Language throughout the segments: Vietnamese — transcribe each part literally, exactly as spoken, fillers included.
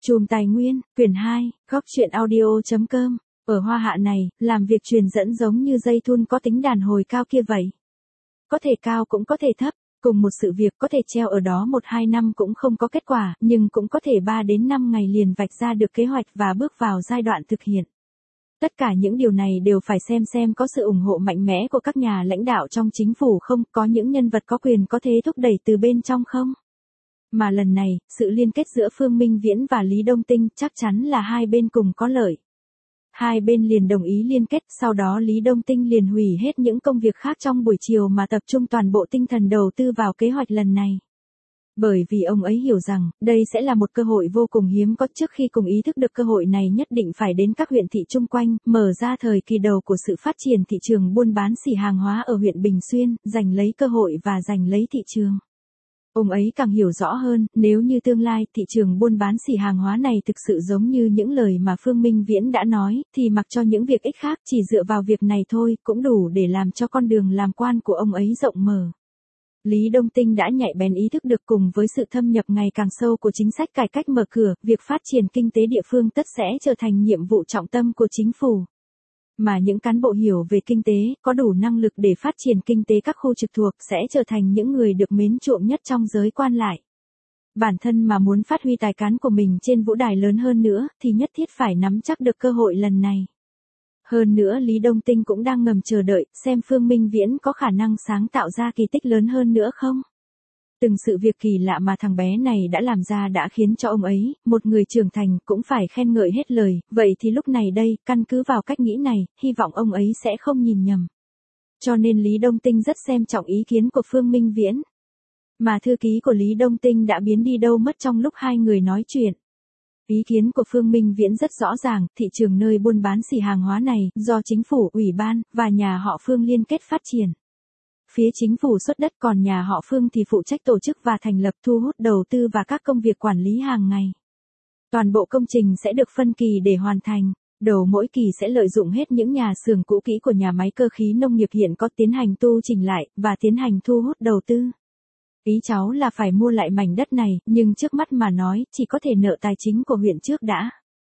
Chùm Tài Nguyên, quyển hai, góc truyện audio chấm com. Ở Hoa Hạ này, làm việc truyền dẫn giống như dây thun có tính đàn hồi cao kia vậy. Có thể cao cũng có thể thấp, cùng một sự việc có thể treo ở đó một hai năm cũng không có kết quả, nhưng cũng có thể ba đến năm ngày liền vạch ra được kế hoạch và bước vào giai đoạn thực hiện. Tất cả những điều này đều phải xem xem có sự ủng hộ mạnh mẽ của các nhà lãnh đạo trong chính phủ không, có những nhân vật có quyền có thế thúc đẩy từ bên trong không. Mà lần này, sự liên kết giữa Phương Minh Viễn và Lý Đông Tinh chắc chắn là hai bên cùng có lợi. Hai bên liền đồng ý liên kết, sau đó Lý Đông Tinh liền hủy hết những công việc khác trong buổi chiều mà tập trung toàn bộ tinh thần đầu tư vào kế hoạch lần này. Bởi vì ông ấy hiểu rằng, đây sẽ là một cơ hội vô cùng hiếm có. Trước khi cùng ý thức được cơ hội này nhất định phải đến các huyện thị chung quanh, mở ra thời kỳ đầu của sự phát triển thị trường buôn bán xỉ hàng hóa ở huyện Bình Xuyên, giành lấy cơ hội và giành lấy thị trường. Ông ấy càng hiểu rõ hơn, nếu như tương lai thị trường buôn bán xỉ hàng hóa này thực sự giống như những lời mà Phương Minh Viễn đã nói, thì mặc cho những việc ích khác, chỉ dựa vào việc này thôi cũng đủ để làm cho con đường làm quan của ông ấy rộng mở. Lý Đông Tinh đã nhạy bén ý thức được cùng với sự thâm nhập ngày càng sâu của chính sách cải cách mở cửa, việc phát triển kinh tế địa phương tất sẽ trở thành nhiệm vụ trọng tâm của chính phủ. Mà những cán bộ hiểu về kinh tế, có đủ năng lực để phát triển kinh tế các khu trực thuộc sẽ trở thành những người được mến chuộng nhất trong giới quan lại. Bản thân mà muốn phát huy tài cán của mình trên vũ đài lớn hơn nữa, thì nhất thiết phải nắm chắc được cơ hội lần này. Hơn nữa Lý Đông Tinh cũng đang ngầm chờ đợi, xem Phương Minh Viễn có khả năng sáng tạo ra kỳ tích lớn hơn nữa không. Từng sự việc kỳ lạ mà thằng bé này đã làm ra đã khiến cho ông ấy, một người trưởng thành, cũng phải khen ngợi hết lời, vậy thì lúc này đây, căn cứ vào cách nghĩ này, hy vọng ông ấy sẽ không nhìn nhầm. Cho nên Lý Đông Tinh rất xem trọng ý kiến của Phương Minh Viễn. Mà thư ký của Lý Đông Tinh đã biến đi đâu mất trong lúc hai người nói chuyện. Ý kiến của Phương Minh Viễn rất rõ ràng, thị trường nơi buôn bán xỉ hàng hóa này, do chính phủ, ủy ban, và nhà họ Phương liên kết phát triển. Phía chính phủ xuất đất, còn nhà họ Phương thì phụ trách tổ chức và thành lập, thu hút đầu tư và các công việc quản lý hàng ngày. Toàn bộ công trình sẽ được phân kỳ để hoàn thành. Đầu mỗi kỳ sẽ lợi dụng hết những nhà xưởng cũ kỹ của nhà máy cơ khí nông nghiệp hiện có, tiến hành tu chỉnh lại, và tiến hành thu hút đầu tư. Ý cháu là phải mua lại mảnh đất này, nhưng trước mắt mà nói, chỉ có thể nợ tài chính của huyện trước đã.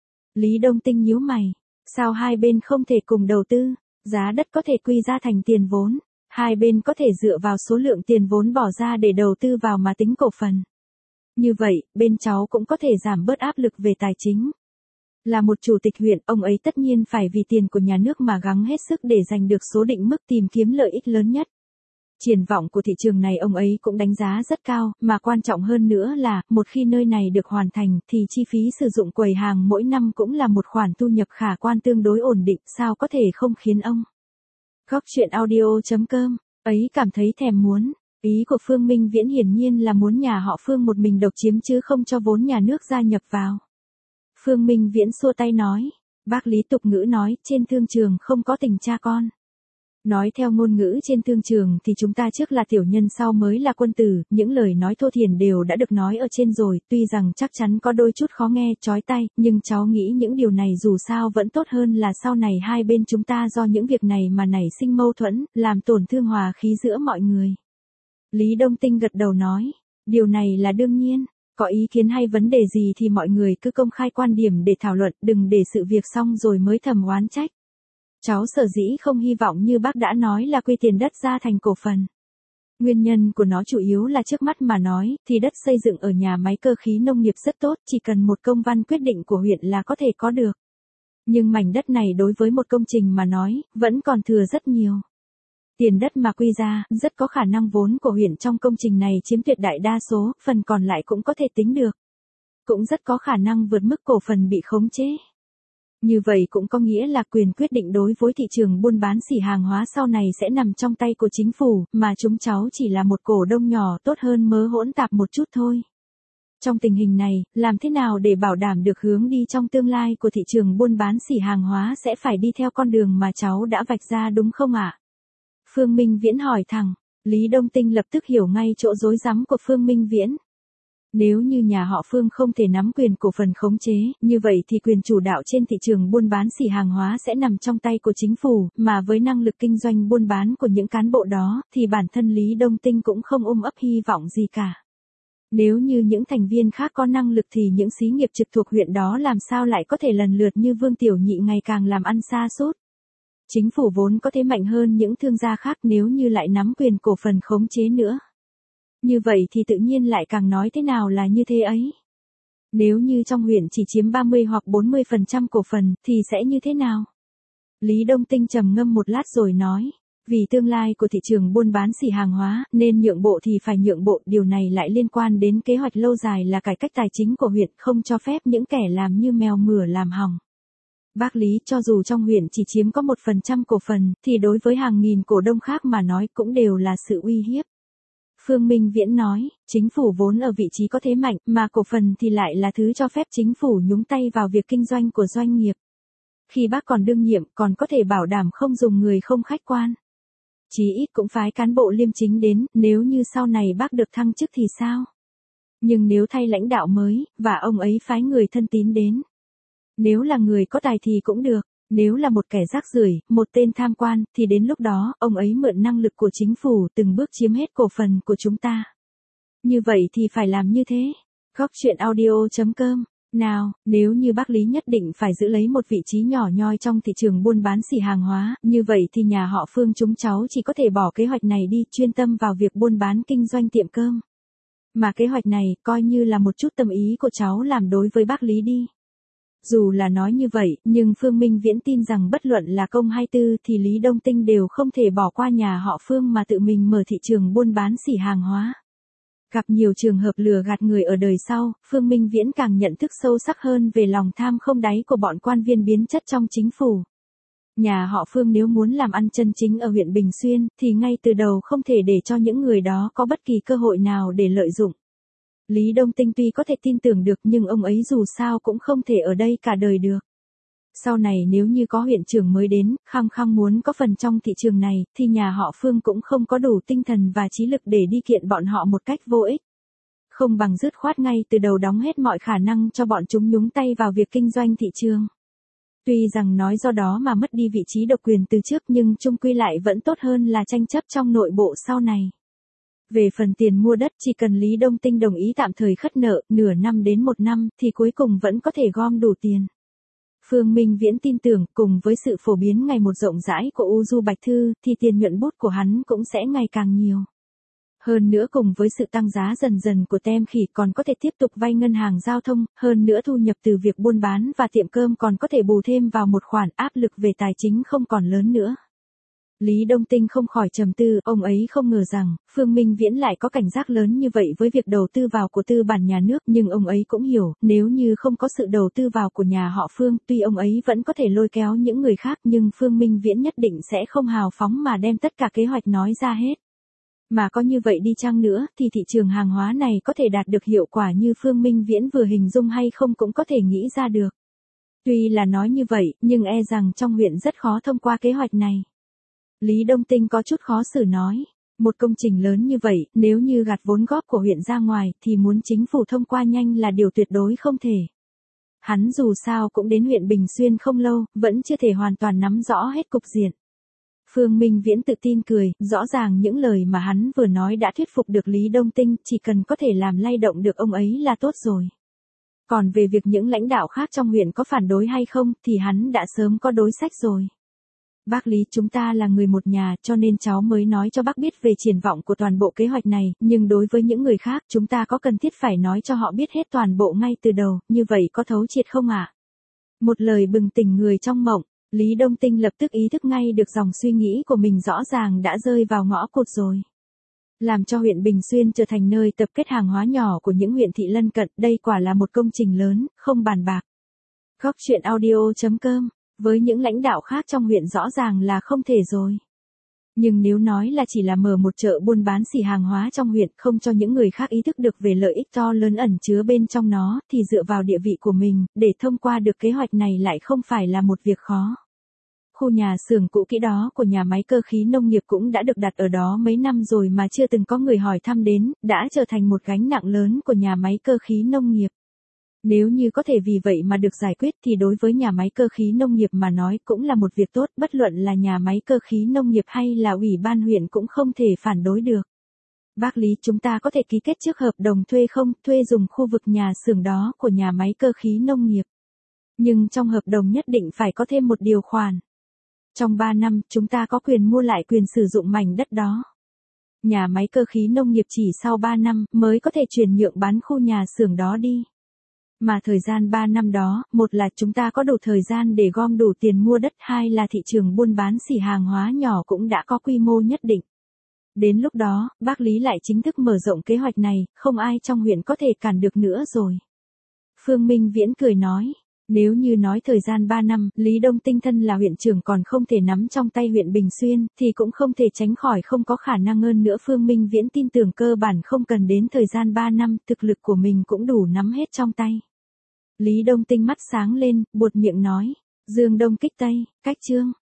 Lý Đông Tinh nhíu mày. Sao hai bên không thể cùng đầu tư? Giá đất có thể quy ra thành tiền vốn. Hai bên có thể dựa vào số lượng tiền vốn bỏ ra để đầu tư vào mà tính cổ phần. Như vậy, bên cháu cũng có thể giảm bớt áp lực về tài chính. Là một chủ tịch huyện, ông ấy tất nhiên phải vì tiền của nhà nước mà gắng hết sức để giành được số định mức, tìm kiếm lợi ích lớn nhất. Triển vọng của thị trường này ông ấy cũng đánh giá rất cao, mà quan trọng hơn nữa là, một khi nơi này được hoàn thành, thì chi phí sử dụng quầy hàng mỗi năm cũng là một khoản thu nhập khả quan tương đối ổn định, sao có thể không khiến ông. Góc truyện audio chấm com, ấy cảm thấy thèm muốn. Ý của Phương Minh Viễn hiển nhiên là muốn nhà họ Phương một mình độc chiếm chứ không cho vốn nhà nước gia nhập vào. Phương Minh Viễn xua tay nói, bác Lý tục ngữ nói, trên thương trường không có tình cha con. Nói theo ngôn ngữ trên thương trường thì chúng ta trước là tiểu nhân sau mới là quân tử, những lời nói thô thiển đều đã được nói ở trên rồi, tuy rằng chắc chắn có đôi chút khó nghe, chói tai, nhưng cháu nghĩ những điều này dù sao vẫn tốt hơn là sau này hai bên chúng ta do những việc này mà nảy sinh mâu thuẫn, làm tổn thương hòa khí giữa mọi người. Lý Đông Tinh gật đầu nói, điều này là đương nhiên, có ý kiến hay vấn đề gì thì mọi người cứ công khai quan điểm để thảo luận, đừng để sự việc xong rồi mới thầm oán trách. Cháu sở dĩ không hy vọng như bác đã nói là quy tiền đất ra thành cổ phần. Nguyên nhân của nó chủ yếu là trước mắt mà nói, thì đất xây dựng ở nhà máy cơ khí nông nghiệp rất tốt, chỉ cần một công văn quyết định của huyện là có thể có được. Nhưng mảnh đất này đối với một công trình mà nói, vẫn còn thừa rất nhiều. Tiền đất mà quy ra, rất có khả năng vốn của huyện trong công trình này chiếm tuyệt đại đa số, phần còn lại cũng có thể tính được. Cũng rất có khả năng vượt mức cổ phần bị khống chế. Như vậy cũng có nghĩa là quyền quyết định đối với thị trường buôn bán xỉ hàng hóa sau này sẽ nằm trong tay của chính phủ, mà chúng cháu chỉ là một cổ đông nhỏ, tốt hơn mớ hỗn tạp một chút thôi. Trong tình hình này, làm thế nào để bảo đảm được hướng đi trong tương lai của thị trường buôn bán xỉ hàng hóa sẽ phải đi theo con đường mà cháu đã vạch ra đúng không ạ? Phương Minh Viễn hỏi thẳng. Lý Đông Tinh lập tức hiểu ngay chỗ rối rắm của Phương Minh Viễn. Nếu như nhà họ Phương không thể nắm quyền cổ phần khống chế, như vậy thì quyền chủ đạo trên thị trường buôn bán xỉ hàng hóa sẽ nằm trong tay của chính phủ, mà với năng lực kinh doanh buôn bán của những cán bộ đó, thì bản thân Lý Đông Tinh cũng không ôm ấp hy vọng gì cả. Nếu như những thành viên khác có năng lực thì những xí nghiệp trực thuộc huyện đó làm sao lại có thể lần lượt như Vương Tiểu Nhị ngày càng làm ăn sa sút. Chính phủ vốn có thế mạnh hơn những thương gia khác nếu như lại nắm quyền cổ phần khống chế nữa. Như vậy thì tự nhiên lại càng nói thế nào là như thế ấy. Nếu như trong huyện chỉ chiếm ba mươi hoặc bốn mươi phần trăm cổ phần thì sẽ như thế nào? Lý Đông Tinh trầm ngâm một lát rồi nói. Vì tương lai của thị trường buôn bán xỉ hàng hóa nên nhượng bộ thì phải nhượng bộ, điều này lại liên quan đến kế hoạch lâu dài là cải cách tài chính của huyện, không cho phép những kẻ làm như mèo mửa làm hỏng. Bác Lý, cho dù trong huyện chỉ chiếm có một phần trăm cổ phần thì đối với hàng nghìn cổ đông khác mà nói cũng đều là sự uy hiếp. Phương Minh Viễn nói, chính phủ vốn ở vị trí có thế mạnh mà cổ phần thì lại là thứ cho phép chính phủ nhúng tay vào việc kinh doanh của doanh nghiệp. Khi bác còn đương nhiệm còn có thể bảo đảm không dùng người không khách quan. Chí ít cũng phái cán bộ liêm chính đến, nếu như sau này bác được thăng chức thì sao? Nhưng nếu thay lãnh đạo mới, và ông ấy phái người thân tín đến. Nếu là người có tài thì cũng được, nếu là một kẻ rác rưởi, một tên tham quan, thì đến lúc đó, ông ấy mượn năng lực của chính phủ từng bước chiếm hết cổ phần của chúng ta. Như vậy thì phải làm như thế. Góc chuyện audio chấm com. Nào, nếu như bác Lý nhất định phải giữ lấy một vị trí nhỏ nhoi trong thị trường buôn bán xỉ hàng hóa, như vậy thì nhà họ Phương chúng cháu chỉ có thể bỏ kế hoạch này đi, chuyên tâm vào việc buôn bán kinh doanh tiệm cơm. Mà kế hoạch này, coi như là một chút tâm ý của cháu làm đối với bác Lý đi. Dù là nói như vậy, nhưng Phương Minh Viễn tin rằng bất luận là công hay tư thì Lý Đông Tinh đều không thể bỏ qua nhà họ Phương mà tự mình mở thị trường buôn bán xỉ hàng hóa. Gặp nhiều trường hợp lừa gạt người ở đời sau, Phương Minh Viễn càng nhận thức sâu sắc hơn về lòng tham không đáy của bọn quan viên biến chất trong chính phủ. Nhà họ Phương nếu muốn làm ăn chân chính ở huyện Bình Xuyên, thì ngay từ đầu không thể để cho những người đó có bất kỳ cơ hội nào để lợi dụng. Lý Đông Tinh tuy có thể tin tưởng được nhưng ông ấy dù sao cũng không thể ở đây cả đời được. Sau này nếu như có huyện trưởng mới đến, khăng khăng muốn có phần trong thị trường này, thì nhà họ Phương cũng không có đủ tinh thần và trí lực để đi kiện bọn họ một cách vô ích. Không bằng dứt khoát ngay từ đầu đóng hết mọi khả năng cho bọn chúng nhúng tay vào việc kinh doanh thị trường. Tuy rằng nói do đó mà mất đi vị trí độc quyền từ trước nhưng chung quy lại vẫn tốt hơn là tranh chấp trong nội bộ sau này. Về phần tiền mua đất, chỉ cần Lý Đông Tinh đồng ý tạm thời khất nợ, nửa năm đến một năm, thì cuối cùng vẫn có thể gom đủ tiền. Phương Minh Viễn tin tưởng, cùng với sự phổ biến ngày một rộng rãi của U Du Bạch Thư, thì tiền nhuận bút của hắn cũng sẽ ngày càng nhiều. Hơn nữa cùng với sự tăng giá dần dần của tem khỉ còn có thể tiếp tục vay ngân hàng giao thông, hơn nữa thu nhập từ việc buôn bán và tiệm cơm còn có thể bù thêm vào một khoản, áp lực về tài chính không còn lớn nữa. Lý Đông Tinh không khỏi trầm tư, ông ấy không ngờ rằng, Phương Minh Viễn lại có cảnh giác lớn như vậy với việc đầu tư vào của tư bản nhà nước, nhưng ông ấy cũng hiểu, nếu như không có sự đầu tư vào của nhà họ Phương, tuy ông ấy vẫn có thể lôi kéo những người khác, nhưng Phương Minh Viễn nhất định sẽ không hào phóng mà đem tất cả kế hoạch nói ra hết. Mà có như vậy đi chăng nữa, thì thị trường hàng hóa này có thể đạt được hiệu quả như Phương Minh Viễn vừa hình dung hay không cũng có thể nghĩ ra được. Tuy là nói như vậy, nhưng e rằng trong huyện rất khó thông qua kế hoạch này. Lý Đông Tinh có chút khó xử nói, một công trình lớn như vậy, nếu như gạt vốn góp của huyện ra ngoài, thì muốn chính phủ thông qua nhanh là điều tuyệt đối không thể. Hắn dù sao cũng đến huyện Bình Xuyên không lâu, vẫn chưa thể hoàn toàn nắm rõ hết cục diện. Phương Minh Viễn tự tin cười, rõ ràng những lời mà hắn vừa nói đã thuyết phục được Lý Đông Tinh, chỉ cần có thể làm lay động được ông ấy là tốt rồi. Còn về việc những lãnh đạo khác trong huyện có phản đối hay không, thì hắn đã sớm có đối sách rồi. Bác Lý, chúng ta là người một nhà, cho nên cháu mới nói cho bác biết về triển vọng của toàn bộ kế hoạch này, nhưng đối với những người khác, chúng ta có cần thiết phải nói cho họ biết hết toàn bộ ngay từ đầu, như vậy có thấu triệt không ạ? À? Một lời bừng tỉnh người trong mộng, Lý Đông Tinh lập tức ý thức ngay được dòng suy nghĩ của mình rõ ràng đã rơi vào ngõ cụt rồi. Làm cho huyện Bình Xuyên trở thành nơi tập kết hàng hóa nhỏ của những huyện thị lân cận, đây quả là một công trình lớn, không bàn bạc. Góc chuyện audio chấm com. Với những lãnh đạo khác trong huyện rõ ràng là không thể rồi. Nhưng nếu nói là chỉ là mở một chợ buôn bán xỉ hàng hóa trong huyện, không cho những người khác ý thức được về lợi ích to lớn ẩn chứa bên trong nó, thì dựa vào địa vị của mình, để thông qua được kế hoạch này lại không phải là một việc khó. Khu nhà xưởng cũ kỹ đó của nhà máy cơ khí nông nghiệp cũng đã được đặt ở đó mấy năm rồi mà chưa từng có người hỏi thăm đến, đã trở thành một gánh nặng lớn của nhà máy cơ khí nông nghiệp. Nếu như có thể vì vậy mà được giải quyết thì đối với nhà máy cơ khí nông nghiệp mà nói cũng là một việc tốt, bất luận là nhà máy cơ khí nông nghiệp hay là ủy ban huyện cũng không thể phản đối được. Bác Lý, chúng ta có thể ký kết trước hợp đồng thuê không, thuê dùng khu vực nhà xưởng đó của nhà máy cơ khí nông nghiệp. Nhưng trong hợp đồng nhất định phải có thêm một điều khoản. Trong ba năm, chúng ta có quyền mua lại quyền sử dụng mảnh đất đó. Nhà máy cơ khí nông nghiệp chỉ sau ba năm mới có thể chuyển nhượng bán khu nhà xưởng đó đi. Mà thời gian ba năm đó, một là chúng ta có đủ thời gian để gom đủ tiền mua đất, hai là thị trường buôn bán xỉ hàng hóa nhỏ cũng đã có quy mô nhất định. Đến lúc đó, bác Lý lại chính thức mở rộng kế hoạch này, không ai trong huyện có thể cản được nữa rồi. Phương Minh Viễn cười nói, nếu như nói thời gian ba năm, Lý Đông Tinh thân là huyện trưởng còn không thể nắm trong tay huyện Bình Xuyên, thì cũng không thể tránh khỏi không có khả năng hơn nữa. Phương Minh Viễn tin tưởng cơ bản không cần đến thời gian ba năm, thực lực của mình cũng đủ nắm hết trong tay. Lý Đông Tinh mắt sáng lên, buột miệng nói, Dương Đông kích Tây, cách Trương.